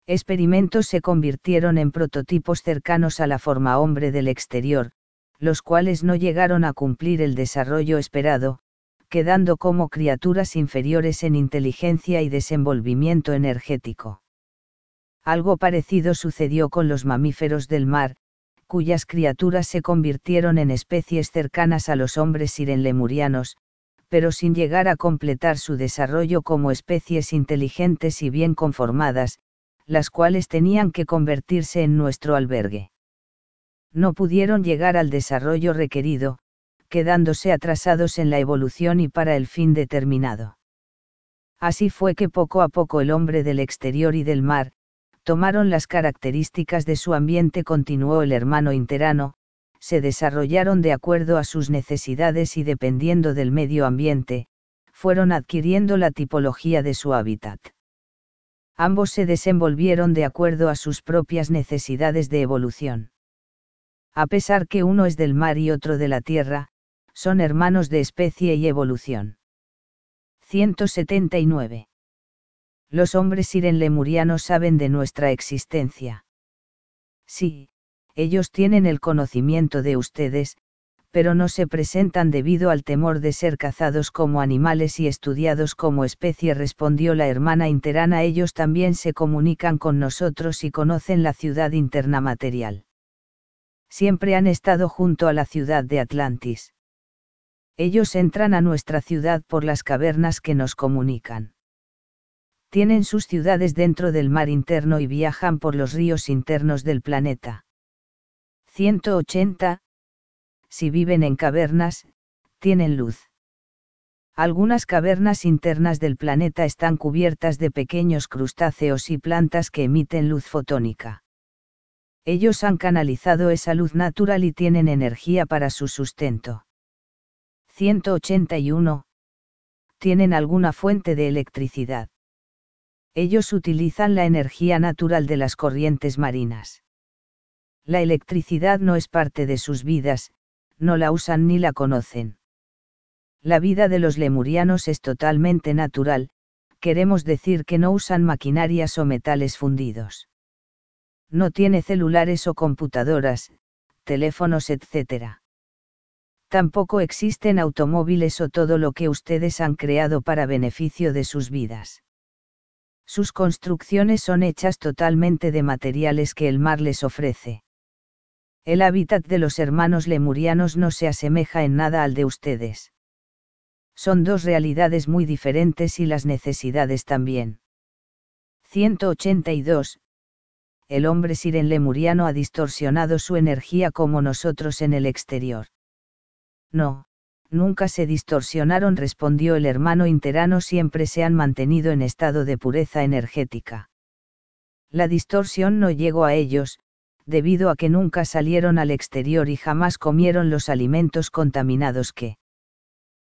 experimentos se convirtieron en prototipos cercanos a la forma hombre del exterior, los cuales no llegaron a cumplir el desarrollo esperado, quedando como criaturas inferiores en inteligencia y desenvolvimiento energético. Algo parecido sucedió con los mamíferos del mar, cuyas criaturas se convirtieron en especies cercanas a los hombres sirenlemurianos, pero sin llegar a completar su desarrollo como especies inteligentes y bien conformadas, las cuales tenían que convertirse en nuestro albergue. No pudieron llegar al desarrollo requerido, quedándose atrasados en la evolución y para el fin determinado. Así fue que poco a poco el hombre del exterior y del mar, tomaron las características de su ambiente, continuó el hermano Interano, se desarrollaron de acuerdo a sus necesidades y dependiendo del medio ambiente, fueron adquiriendo la tipología de su hábitat. Ambos se desenvolvieron de acuerdo a sus propias necesidades de evolución. A pesar que uno es del mar y otro de la tierra, son hermanos de especie y evolución. 179. Los hombres sirenlemurianos saben de nuestra existencia. Sí, ellos tienen el conocimiento de ustedes, pero no se presentan debido al temor de ser cazados como animales y estudiados como especie, respondió la hermana Interana. Ellos también se comunican con nosotros y conocen la ciudad interna material. Siempre han estado junto a la ciudad de Atlantis. Ellos entran a nuestra ciudad por las cavernas que nos comunican. Tienen sus ciudades dentro del mar interno y viajan por los ríos internos del planeta. 180. Si viven en cavernas, tienen luz. Algunas cavernas internas del planeta están cubiertas de pequeños crustáceos y plantas que emiten luz fotónica. Ellos han canalizado esa luz natural y tienen energía para su sustento. 181. Tienen alguna fuente de electricidad. Ellos utilizan la energía natural de las corrientes marinas. La electricidad no es parte de sus vidas, no la usan ni la conocen. La vida de los lemurianos es totalmente natural, queremos decir que no usan maquinarias o metales fundidos. No tiene celulares o computadoras, teléfonos, etc. Tampoco existen automóviles o todo lo que ustedes han creado para beneficio de sus vidas. Sus construcciones son hechas totalmente de materiales que el mar les ofrece. El hábitat de los hermanos lemurianos no se asemeja en nada al de ustedes. Son dos realidades muy diferentes y las necesidades también. 182. El hombre sirenlemuriano ha distorsionado su energía como nosotros en el exterior. No, nunca se distorsionaron, respondió el hermano Interano, siempre se han mantenido en estado de pureza energética. La distorsión no llegó a ellos, debido a que nunca salieron al exterior y jamás comieron los alimentos contaminados que